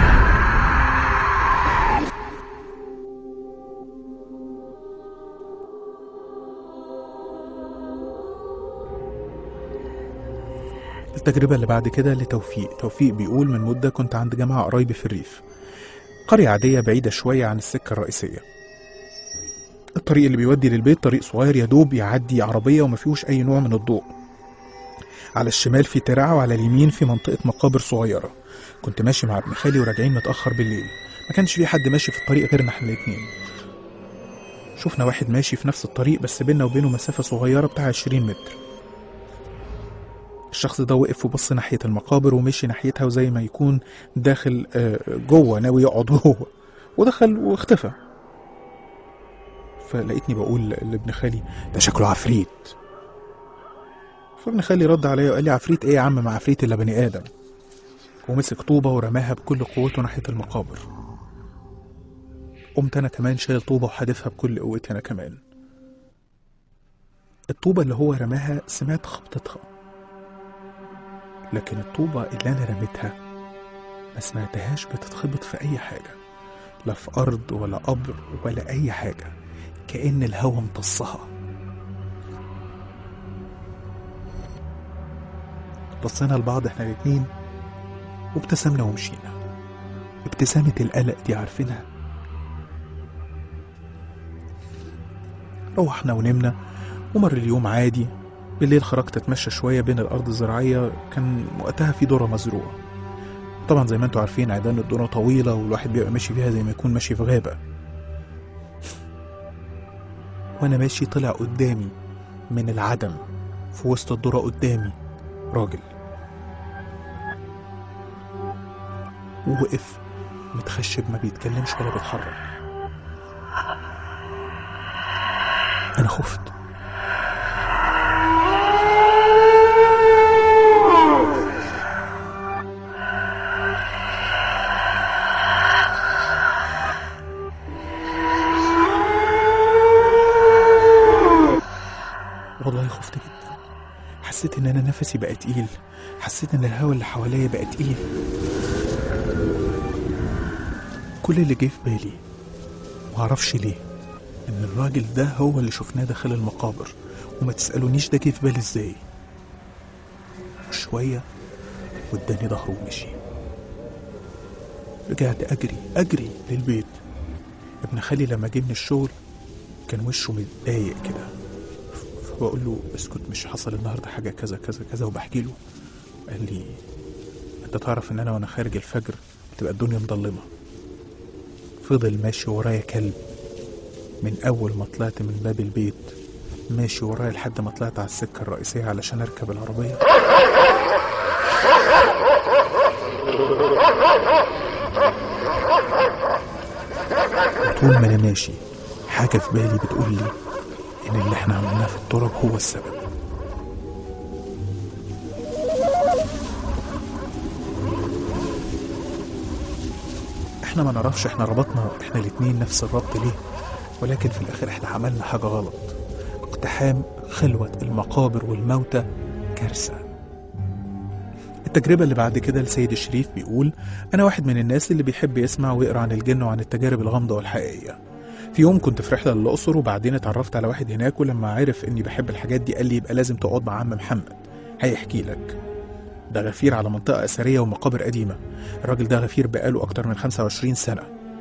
التجربة اللي بعد كده توفيق بيقول من مدة كنت عند جماعة قرايبي في الريف، قرية عادية بعيدة شوية عن السكة الرئيسية. الطريق اللي بيودي للبيت طريق صغير يدوب يعدي عربية وما فيهوش أي نوع من الضوء. على الشمال في ترعة وعلى اليمين في منطقة مقابر صغيرة. كنت ماشي مع ابن خالي وراجعين متأخر بالليل، ما كانش في حد ماشي في الطريق غيرنا احنا الاتنين. شفنا واحد ماشي في نفس الطريق بس بيننا وبينه مسافة صغيرة بتاع 20 متر. الشخص ده وقف وبص ناحية المقابر ومشي ناحيتها وزي ما يكون داخل جوه ناوي يقعد جوه، ودخل واختفى. فلقيتني بقول لابن خالي ده شكله عفريت. فابن خالي رد عليا وقال لي عفريت ايه يا عم، مع عفريت الا بني ادم. ومسك طوبة ورماها بكل قوته ناحية المقابر. قمت انا كمان شايل طوبة وحادفها بكل قوتي انا كمان. الطوبة اللي هو رماها سمعت خبطتها، لكن الطوبة اللي انا رميتها ما سمعتهاش بتتخبط في اي حاجة، لا في ارض ولا قبر ولا اي حاجة، كأن الهوا امتصها. بصينا لبعض احنا الاتنين وابتسمنا ومشينا. ابتسامة القلق دي عارفينها. روحنا ونمنا ومر اليوم عادي. بالليل خرجت اتمشى شوية بين الأرض الزراعية، كان وقتها في ذرة مزروعة. طبعا زي ما انتوا عارفين عيدان الذرة طويلة والواحد بيبقى ماشي فيها زي ما يكون ماشي في غابة. وانا ماشي طلع قدامي من العدم في وسط الذرة قدامي راجل، ووقف متخشب ما بيتكلمش ولا بيتحرك. انا خفت. والله خفت جدا. حسيت ان انا نفسي بقى تقيل، حسيت ان الهواء اللي حواليا بقى تقيل. كل اللي جه في بالي معرفش ليه ان الراجل ده هو اللي شفناه داخل المقابر، وما تسألونيش ده جه في بالي ازاي. شوية واداني ظهره ومشي. رجعت اجري للبيت. ابن خالي لما جه من الشغل كان وشه متضايق كده، فبقول له اسكت مش حصل النهارده حاجه كذا كذا كذا، وبحكي له. قال لي انت تعرف ان انا وانا خارج الفجر بتبقى الدنيا مظلمه. فضل ماشي ورايا كلب من اول ما طلعت من باب البيت، ماشي ورايا لحد ما طلعت على السكه الرئيسيه علشان اركب العربيه. طول ما انا ماشي حاجه في بالي بتقول لي ان اللي احنا عملناه في التراب هو السبب. احنا ما نعرفش احنا ربطنا احنا الاتنين نفس الربط ليه، ولكن في الاخر احنا عملنا حاجة غلط. اقتحام خلوة المقابر والموتى كارثة. التجربة اللي بعد كده لسيد الشريف بيقول انا واحد من الناس اللي بيحب يسمع ويقرأ عن الجن وعن التجارب الغامضة والحقيقية. في يوم كنت في رحلة للأقصر، وبعدين اتعرفت على واحد هناك، ولما عرف إني بحب الحاجات دي قال لي يبقى لازم تقعد مع عم محمد، هيحكي لك. ده غفير على منطقة أثرية ومقابر قديمة. الراجل ده غفير بقاله أكتر من 25 سنة،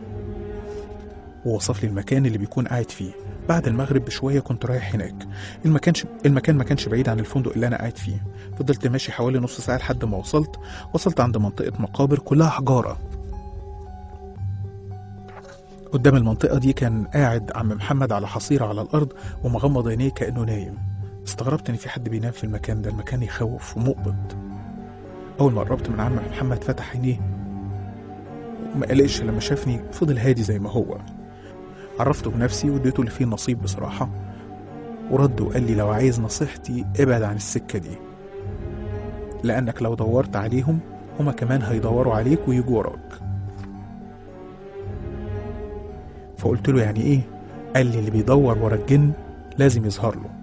ووصف لي المكان اللي بيكون قاعد فيه. بعد المغرب بشوية كنت رايح هناك. المكان ما كانش بعيد عن الفندق اللي أنا قاعد فيه. فضلت ماشي حوالي نص ساعة لحد ما وصلت عند منطقة مقابر كلها حجارة. قدام المنطقة دي كان قاعد عم محمد على حصيرة على الأرض ومغمض عينيه كأنه نايم. استغربت إن في حد بينام في المكان ده، المكان يخوف ومقبض. أول ما قربت من عم محمد فتح عينيه وما قلقش. لما شافني فضل هادي زي ما هو. عرفته بنفسي واديته اللي فيه النصيب بصراحة، ورد وقال لي لو عايز نصيحتي ابعد عن السكة دي، لأنك لو دورت عليهم هما كمان هيدوروا عليك ويجوا وراك. فقلت له يعني ايه؟ قال لي اللي بيدور ورا الجن لازم يظهر له.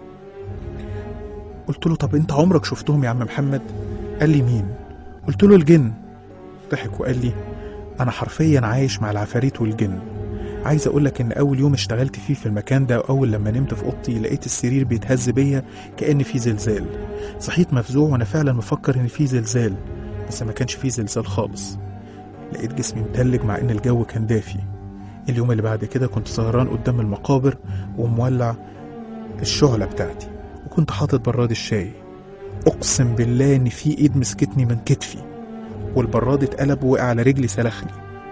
قلت له طب انت عمرك شفتهم يا عم محمد؟ قال لي مين؟ قلت له الجن. ضحك وقال لي انا حرفيا عايش مع العفاريت والجن. عايز اقولك ان اول يوم اشتغلت فيه في المكان ده، واول لما نمت في اوضتي لقيت السرير بيتهز بيا كأن في زلزال. صحيت مفزوع وانا فعلا مفكر ان في زلزال، بس ما كانش في زلزال خالص. لقيت جسمي متلج مع ان الجو كان دافي. اليوم اللي بعد كده كنت سهران قدام المقابر ومولع الشعلة بتاعتي، وكنت حاطط براد الشاي. اقسم بالله ان في ايد مسكتني من كتفي، والبراد اتقلب ووقع على رجلي سلخني.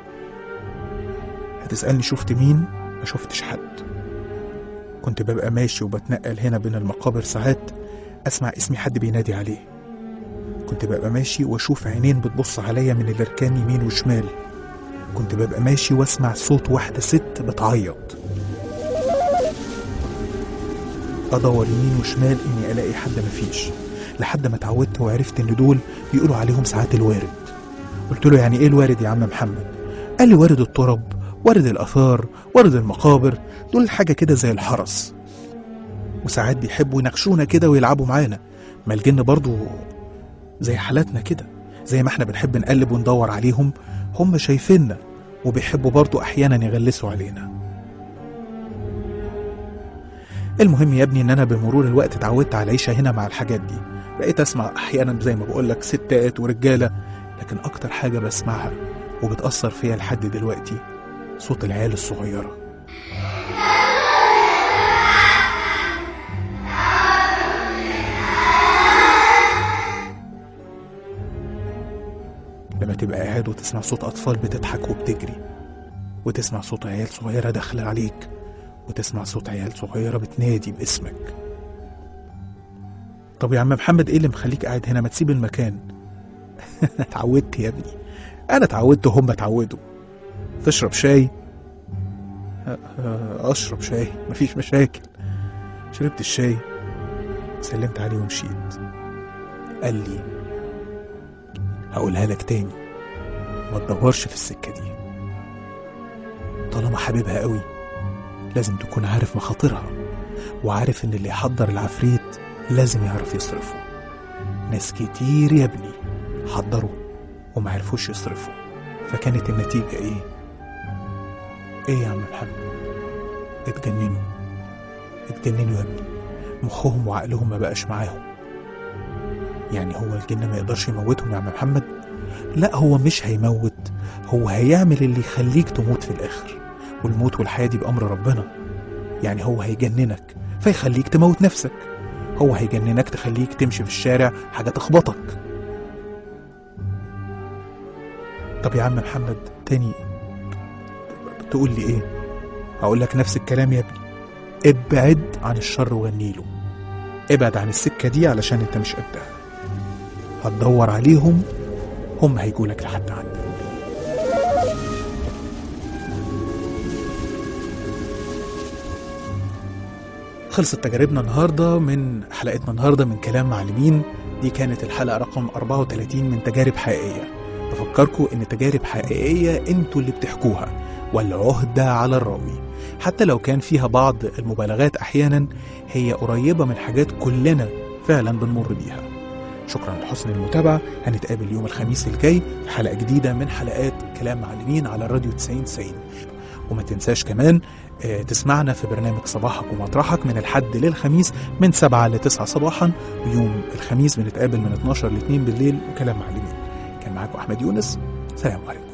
هتسألني شفت مين؟ ما شفتش حد. كنت ببقى ماشي وبتنقل هنا بين المقابر، ساعات اسمع اسمي حد بينادي عليه. كنت ببقى ماشي واشوف عينين بتبص عليا من الاركان يمين وشمال. كنت ببقى ماشي واسمع صوت واحدة ست بتعيط. ادور يمين وشمال اني الاقي حد، مفيش، لحد ما اتعودت وعرفت ان دول بيقولوا عليهم ساعات الوارد. قلت له يعني ايه الوارد يا عم محمد؟ قال لي وارد التراب، وارد الاثار، وارد المقابر، دول حاجة كده زي الحرس، وساعات بيحبوا يناقشونا كده ويلعبوا معانا. ما الجن برضو زي حالاتنا كده، زي ما احنا بنحب نقلب وندور عليهم، هم شايفيننا وبيحبوا برضو احيانا يغلسوا علينا. المهم يا ابني ان انا بمرور الوقت اتعودت على العيشة هنا مع الحاجات دي. بقيت اسمع احيانا زي ما بقولك ستات ورجالة، لكن اكتر حاجة بسمعها وبتأثر فيا لحد دلوقتي صوت العيال الصغيرة. لما تبقى قاعد وتسمع صوت أطفال بتضحك وبتجري، وتسمع صوت عيال صغيرة داخلة عليك، وتسمع صوت عيال صغيرة بتنادي باسمك. طب يا عم محمد ايه اللي مخليك قاعد هنا؟ ما تسيب المكان. اتعودت يا ابني، انا اتعودت وهم اتعودوا. تشرب شاي؟ اشرب شاي، مفيش مشاكل. شربت الشاي، سلمت عليه ومشيت. قال لي هقولها لك تاني، ما تدورش في السكة دي. طالما حبيبها قوي لازم تكون عارف مخاطرها، وعارف ان اللي يحضر العفريت لازم يعرف يصرفه. ناس كتير يا ابني حضروا وما عرفوش يصرفوا، فكانت النتيجة ايه؟ ايه يا عم محمد؟ اتجننوا يا ابني، مخهم وعقلهم ما بقاش معاهم. يعني هو الجن ما يقدرش يموتهم يا عم محمد؟ لا، هو مش هيموت، هو هيعمل اللي يخليك تموت في الاخر، والموت والحياة دي بأمر ربنا. يعني هو هيجننك فيخليك تموت نفسك، هو هيجننك تخليك تمشي في الشارع حاجة تخبطك. طب يا عم محمد تاني تقول لي ايه؟ هقول لك نفس الكلام يا ابني، ابعد عن الشر وغنيله، ابعد عن السكة دي علشان انت مش قدها. هتدور عليهم هم هيجولك لحد عندك. خلصت تجاربنا النهاردة من حلقتنا النهاردة من كلام معلمين. دي كانت الحلقة رقم 34 من تجارب حقيقية. بفكركم ان تجارب حقيقية انتوا اللي بتحكوها، والعهدة على الراوي. حتى لو كان فيها بعض المبالغات احيانا، هي قريبة من حاجات كلنا فعلا بنمر بيها. شكرا لحسن المتابعة. هنتقابل يوم الخميس الجاي في حلقة جديدة من حلقات كلام معلمين على الراديو 90-90. وما تنساش كمان تسمعنا في برنامج صباحك ومطرحك من الحد للخميس من 7 ل 9 صباحا، ويوم الخميس بنتقابل من 12 ل 2 بالليل وكلام معلمين. كان معاكم أحمد يونس، سلام عليكم.